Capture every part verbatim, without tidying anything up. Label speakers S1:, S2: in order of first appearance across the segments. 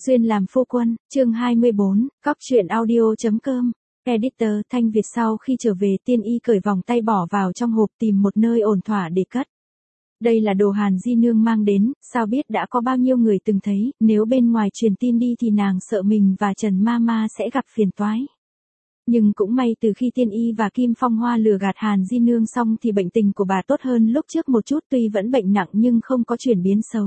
S1: Duyên làm phu quân, chương hai mươi bốn, cóc truyện audio.com. Editor Thanh Việt sau khi trở về Tiên Y cởi vòng tay bỏ vào trong hộp tìm một nơi ổn thỏa để cất. Đây là đồ Hàn Di Nương mang đến, sao biết đã có bao nhiêu người từng thấy, nếu bên ngoài truyền tin đi thì nàng sợ mình và Trần Mama sẽ gặp phiền toái. Nhưng cũng may từ khi Tiên Y và Kim Phong Hoa lừa gạt Hàn Di Nương xong thì bệnh tình của bà tốt hơn lúc trước một chút, tuy vẫn bệnh nặng nhưng không có chuyển biến xấu.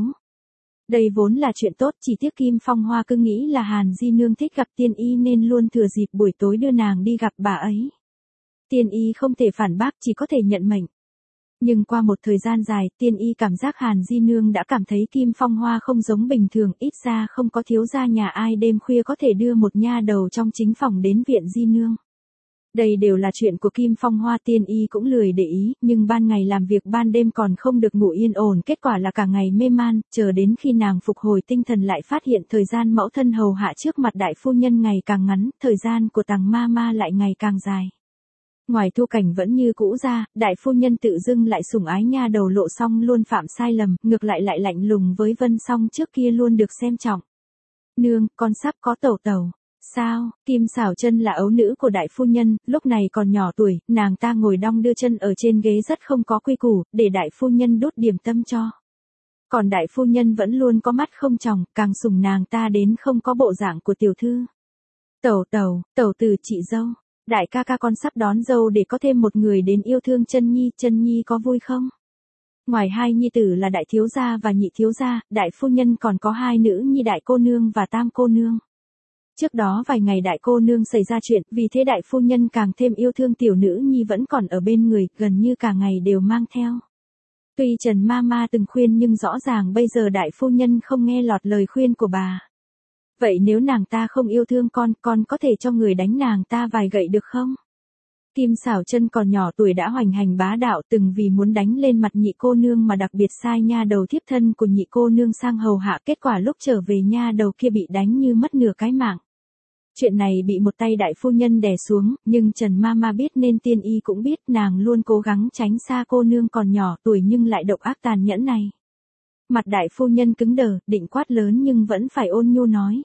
S1: Đây vốn là chuyện tốt, chỉ tiếc Kim Phong Hoa cứ nghĩ là Hàn Di Nương thích gặp Tiên Y nên luôn thừa dịp buổi tối đưa nàng đi gặp bà ấy. Tiên Y không thể phản bác, chỉ có thể nhận mệnh. Nhưng qua một thời gian dài, Tiên Y cảm giác Hàn Di Nương đã cảm thấy Kim Phong Hoa không giống bình thường, ít ra không có thiếu gia nhà ai đêm khuya có thể đưa một nha đầu trong chính phòng đến viện Di Nương. Đây đều là chuyện của Kim Phong Hoa, Tiên Y cũng lười để ý, nhưng ban ngày làm việc ban đêm còn không được ngủ yên ổn, kết quả là cả ngày mê man, chờ đến khi nàng phục hồi tinh thần lại phát hiện thời gian mẫu thân hầu hạ trước mặt đại phu nhân ngày càng ngắn, thời gian của Tằng Mama lại ngày càng dài. Ngoài Thu Cảnh vẫn như cũ ra, đại phu nhân tự dưng lại sủng ái nha đầu Lộ Song luôn phạm sai lầm, ngược lại lại lạnh lùng với Vân Song trước kia luôn được xem trọng. Nương, con sắp có tẩu tẩu. Sao? Kim Xảo Chân là ấu nữ của đại phu nhân, lúc này còn nhỏ tuổi, nàng ta ngồi đong đưa chân ở trên ghế rất không có quy củ, để đại phu nhân đốt điểm tâm cho. Còn đại phu nhân vẫn luôn có mắt không tròng, càng sủng nàng ta đến không có bộ dạng của tiểu thư. Tẩu tẩu, tẩu từ chị dâu. Đại ca ca con sắp đón dâu để có thêm một người đến yêu thương Chân Nhi, Chân Nhi có vui không? Ngoài hai nhi tử là đại thiếu gia và nhị thiếu gia, đại phu nhân còn có hai nữ nhi đại cô nương và tam cô nương. Trước đó vài ngày đại cô nương xảy ra chuyện, vì thế đại phu nhân càng thêm yêu thương tiểu nữ nhi vẫn còn ở bên người, gần như cả ngày đều mang theo. Tuy Trần Mama từng khuyên nhưng rõ ràng bây giờ đại phu nhân không nghe lọt lời khuyên của bà. Vậy nếu nàng ta không yêu thương con, con có thể cho người đánh nàng ta vài gậy được không? Kim Xảo Chân còn nhỏ tuổi đã hoành hành bá đạo, từng vì muốn đánh lên mặt nhị cô nương mà đặc biệt sai nha đầu thiếp thân của nhị cô nương sang hầu hạ, kết quả lúc trở về nha đầu kia bị đánh như mất nửa cái mạng. Chuyện này bị một tay đại phu nhân đè xuống, nhưng Trần Mama biết nên Tiên Y cũng biết, nàng luôn cố gắng tránh xa cô nương còn nhỏ tuổi nhưng lại độc ác tàn nhẫn này. Mặt đại phu nhân cứng đờ, định quát lớn nhưng vẫn phải ôn nhu nói.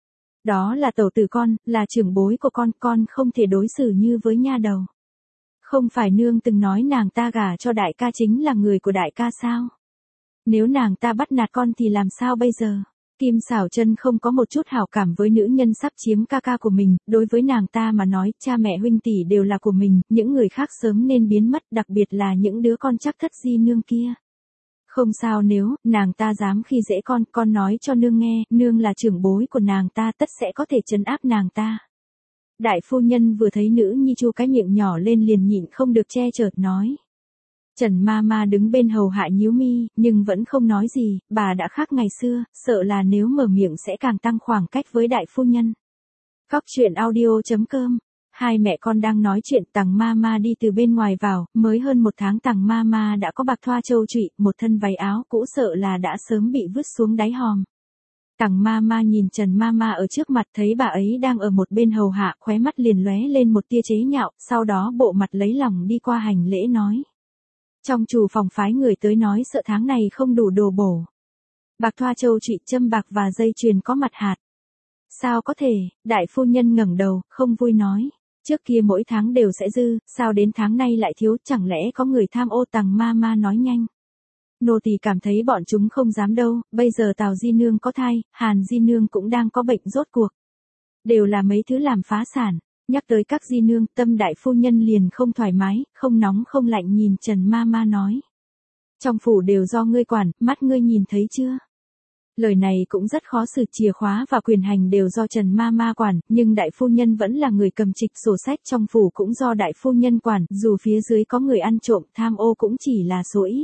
S1: Đó là tẩu tử con, là trưởng bối của con, con không thể đối xử như với nha đầu. Không phải nương từng nói nàng ta gả cho đại ca chính là người của đại ca sao? Nếu nàng ta bắt nạt con thì làm sao bây giờ? Kim Xảo Chân không có một chút hảo cảm với nữ nhân sắp chiếm ca ca của mình, đối với nàng ta mà nói, cha mẹ huynh tỷ đều là của mình, những người khác sớm nên biến mất, đặc biệt là những đứa con chắc thất Di Nương kia. Không sao, nếu nàng ta dám khi dễ con, con nói cho nương nghe, nương là trưởng bối của nàng ta, tất sẽ có thể trấn áp nàng ta. Đại phu nhân vừa thấy nữ nhi chu cái miệng nhỏ lên liền nhịn không được che chợt nói. Trần Mama đứng bên hầu hạ nhíu mi, nhưng vẫn không nói gì, bà đã khác ngày xưa, sợ là nếu mở miệng sẽ càng tăng khoảng cách với đại phu nhân. Cóc truyện audio.com. Hai mẹ con đang nói chuyện, Tằng Mama đi từ bên ngoài vào, mới hơn một tháng Tằng Mama đã có bạc thoa châu trụy, một thân váy áo cũ sợ là đã sớm bị vứt xuống đáy hòm. Tằng Mama nhìn Trần Mama ở trước mặt, thấy bà ấy đang ở một bên hầu hạ, khóe mắt liền lóe lên một tia chế nhạo, sau đó bộ mặt lấy lòng đi qua hành lễ nói. Trong chủ phòng phái người tới nói sợ tháng này không đủ đồ bổ. Bạc thoa châu trụy, châm bạc và dây chuyền có mặt hạt. Sao có thể? Đại phu nhân ngẩng đầu, không vui nói. Trước kia mỗi tháng đều sẽ dư, sao đến tháng nay lại thiếu, chẳng lẽ có người tham ô? Tằng Mama nói nhanh. Nô tỳ cảm thấy bọn chúng không dám đâu, bây giờ Tào Di Nương có thai, Hàn Di Nương cũng đang có bệnh, rốt cuộc. Đều là mấy thứ làm phá sản. Nhắc tới các Di Nương, tâm đại phu nhân liền không thoải mái, không nóng không lạnh nhìn Trần Mama nói. Trong phủ đều do ngươi quản, mắt ngươi nhìn thấy chưa? Lời này cũng rất khó xử, chìa khóa và quyền hành đều do Trần Mama quản, nhưng đại phu nhân vẫn là người cầm trịch, sổ sách trong phủ cũng do đại phu nhân quản, dù phía dưới có người ăn trộm tham ô cũng chỉ là số ít.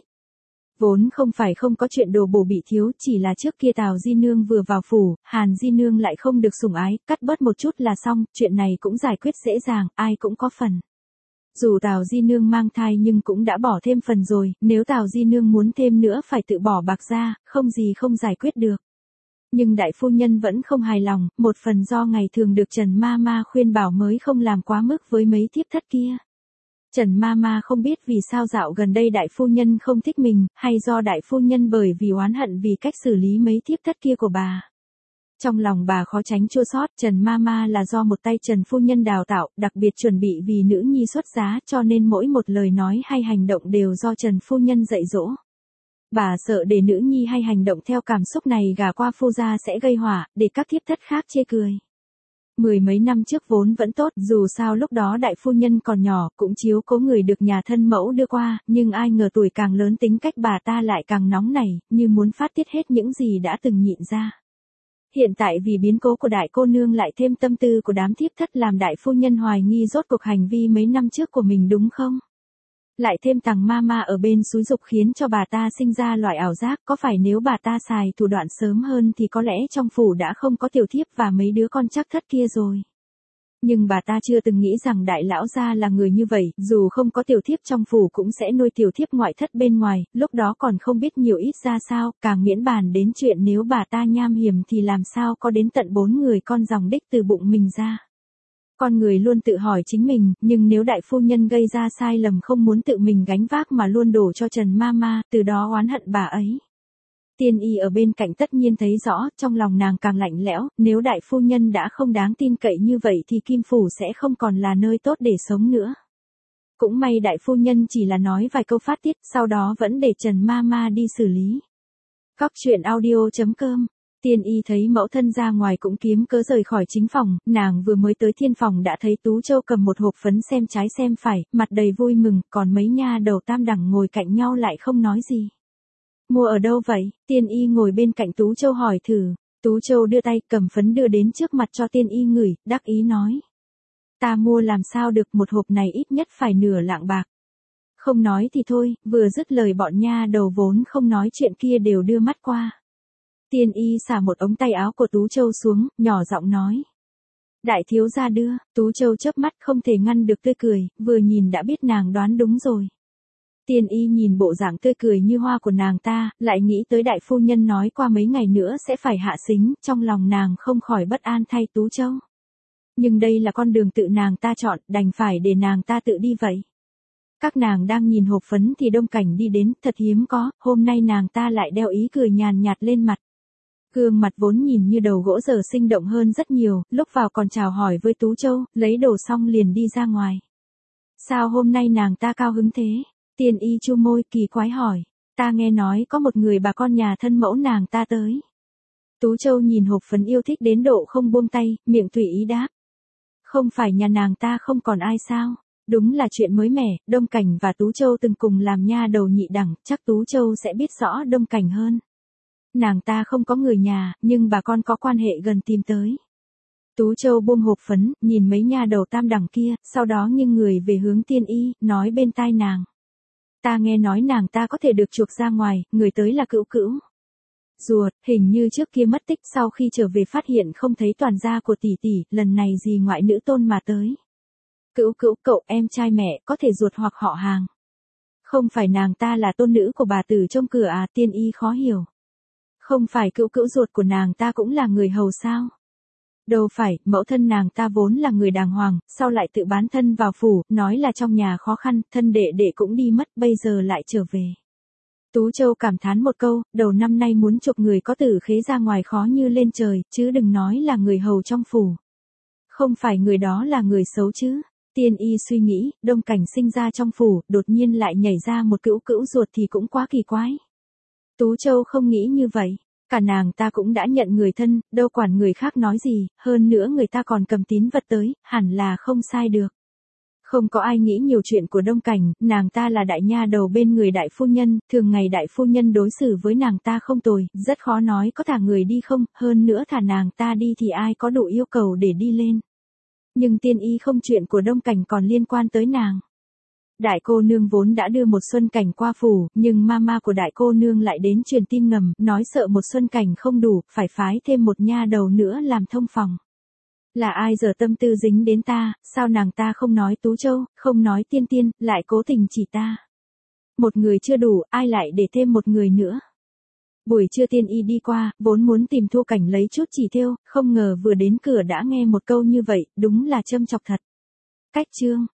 S1: Vốn không phải không có chuyện đồ bổ bị thiếu, chỉ là trước kia Tào Di Nương vừa vào phủ, Hàn Di Nương lại không được sủng ái, cắt bớt một chút là xong, chuyện này cũng giải quyết dễ dàng, ai cũng có phần. Dù Tào Di Nương mang thai nhưng cũng đã bỏ thêm phần rồi, nếu Tào Di Nương muốn thêm nữa phải tự bỏ bạc ra, không gì không giải quyết được. Nhưng đại phu nhân vẫn không hài lòng, một phần do ngày thường được Trần Mama khuyên bảo mới không làm quá mức với mấy thiếp thất kia. Trần Mama không biết vì sao dạo gần đây đại phu nhân không thích mình, hay do đại phu nhân bởi vì oán hận vì cách xử lý mấy thiếp thất kia của bà. Trong lòng bà khó tránh chua xót, Trần Mama là do một tay Trần phu nhân đào tạo, đặc biệt chuẩn bị vì nữ nhi xuất giá, cho nên mỗi một lời nói hay hành động đều do Trần phu nhân dạy dỗ. Bà sợ để nữ nhi hay hành động theo cảm xúc này gả qua phu gia sẽ gây họa, để các thiếp thất khác chê cười. Mười mấy năm trước vốn vẫn tốt, dù sao lúc đó đại phu nhân còn nhỏ, cũng chiếu cố người được nhà thân mẫu đưa qua, nhưng ai ngờ tuổi càng lớn tính cách bà ta lại càng nóng nảy, như muốn phát tiết hết những gì đã từng nhịn ra. Hiện tại vì biến cố của đại cô nương lại thêm tâm tư của đám thiếp thất làm đại phu nhân hoài nghi rốt cuộc hành vi mấy năm trước của mình đúng không? Lại thêm Tằng Mama ở bên xúi giục khiến cho bà ta sinh ra loại ảo giác, có phải nếu bà ta xài thủ đoạn sớm hơn thì có lẽ trong phủ đã không có tiểu thiếp và mấy đứa con trắc thất kia rồi. Nhưng bà ta chưa từng nghĩ rằng đại lão gia là người như vậy, dù không có tiểu thiếp trong phủ cũng sẽ nuôi tiểu thiếp ngoại thất bên ngoài, lúc đó còn không biết nhiều ít ra sao, càng miễn bàn đến chuyện nếu bà ta nham hiểm thì làm sao có đến tận bốn người con dòng đích từ bụng mình ra. Con người luôn tự hỏi chính mình, nhưng nếu đại phu nhân gây ra sai lầm không muốn tự mình gánh vác mà luôn đổ cho Trần Mama, từ đó oán hận bà ấy. Tiên y ở bên cạnh tất nhiên thấy rõ, trong lòng nàng càng lạnh lẽo, nếu đại phu nhân đã không đáng tin cậy như vậy thì Kim Phủ sẽ không còn là nơi tốt để sống nữa. Cũng may đại phu nhân chỉ là nói vài câu phát tiết, sau đó vẫn để Trần Mama đi xử lý. Cóc truyện audio chấm com. Tiên y thấy mẫu thân ra ngoài cũng kiếm cớ rời khỏi chính phòng, nàng vừa mới tới thiên phòng đã thấy Tú Châu cầm một hộp phấn xem trái xem phải, mặt đầy vui mừng, còn mấy nha đầu tam đẳng ngồi cạnh nhau lại không nói gì. Mua ở đâu vậy? Tiên y ngồi bên cạnh Tú Châu hỏi thử. Tú Châu đưa tay cầm phấn đưa đến trước mặt cho tiên y ngửi, đắc ý nói. Ta mua làm sao được, một hộp này ít nhất phải nửa lạng bạc. Không nói thì thôi, vừa dứt lời bọn nha đầu vốn không nói chuyện kia đều đưa mắt qua. Tiên y xả một ống tay áo của Tú Châu xuống, nhỏ giọng nói. Đại thiếu gia đưa, Tú Châu chớp mắt không thể ngăn được tươi cười, vừa nhìn đã biết nàng đoán đúng rồi. Tiên y nhìn bộ dạng tươi cười như hoa của nàng ta, lại nghĩ tới đại phu nhân nói qua mấy ngày nữa sẽ phải hạ sính, trong lòng nàng không khỏi bất an thay Tú Châu. Nhưng đây là con đường tự nàng ta chọn, đành phải để nàng ta tự đi vậy. Các nàng đang nhìn hộp phấn thì Đông Cảnh đi đến, thật hiếm có, hôm nay nàng ta lại đeo ý cười nhàn nhạt lên mặt. Gương mặt vốn nhìn như đầu gỗ giờ sinh động hơn rất nhiều, lúc vào còn chào hỏi với Tú Châu, lấy đồ xong liền đi ra ngoài. Sao hôm nay nàng ta cao hứng thế? Tiên y chu môi kỳ quái hỏi. Ta nghe nói có một người bà con nhà thân mẫu nàng ta tới. Tú Châu nhìn hộp phấn yêu thích đến độ không buông tay, miệng tùy ý đáp. Không phải nhà nàng ta không còn ai sao? Đúng là chuyện mới mẻ, Đông Cảnh và Tú Châu từng cùng làm nha đầu nhị đẳng, chắc Tú Châu sẽ biết rõ Đông Cảnh hơn. Nàng ta không có người nhà, nhưng bà con có quan hệ gần tìm tới. Tú Châu buông hộp phấn, nhìn mấy nha đầu tam đẳng kia, sau đó nghiêng người về hướng tiên y, nói bên tai nàng. Ta nghe nói nàng ta có thể được chuộc ra ngoài, người tới là Cữu Cữu. Ruột, hình như trước kia mất tích, sau khi trở về phát hiện không thấy toàn gia của tỷ tỷ, lần này dì ngoại nữ tôn mà tới. Cữu Cữu, cậu em trai mẹ, có thể ruột hoặc họ hàng. Không phải nàng ta là tôn nữ của bà tử trong cửa à? Tiên y khó hiểu. Không phải Cữu Cữu ruột của nàng ta cũng là người hầu sao? Đâu phải, mẫu thân nàng ta vốn là người đàng hoàng, sau lại tự bán thân vào phủ, nói là trong nhà khó khăn, thân đệ đệ cũng đi mất, bây giờ lại trở về. Tú Châu cảm thán một câu, đầu năm nay muốn chụp người có tử khế ra ngoài khó như lên trời, chứ đừng nói là người hầu trong phủ. Không phải người đó là người xấu chứ? Tiên y suy nghĩ, Đông Cảnh sinh ra trong phủ, đột nhiên lại nhảy ra một Cữu Cữu ruột thì cũng quá kỳ quái. Tú Châu không nghĩ như vậy. Cả nàng ta cũng đã nhận người thân, đâu quản người khác nói gì, hơn nữa người ta còn cầm tín vật tới, hẳn là không sai được. Không có ai nghĩ nhiều chuyện của Đông Cảnh, nàng ta là đại nha đầu bên người đại phu nhân, thường ngày đại phu nhân đối xử với nàng ta không tồi, rất khó nói có thả người đi không, hơn nữa thả nàng ta đi thì ai có đủ yêu cầu để đi lên. Nhưng tiên y không, chuyện của Đông Cảnh còn liên quan tới nàng. Đại cô nương vốn đã đưa một Xuân Cảnh qua phủ, nhưng mama của đại cô nương lại đến truyền tin ngầm, nói sợ một Xuân Cảnh không đủ, phải phái thêm một nha đầu nữa làm thông phòng. Là ai giờ tâm tư dính đến ta, sao nàng ta không nói Tú Châu, không nói Tiên Tiên, lại cố tình chỉ ta. Một người chưa đủ, ai lại để thêm một người nữa. Buổi trưa tiên y đi qua, vốn muốn tìm Thu Cảnh lấy chút chỉ thêu, không ngờ vừa đến cửa đã nghe một câu như vậy, đúng là châm chọc thật. Cách chương.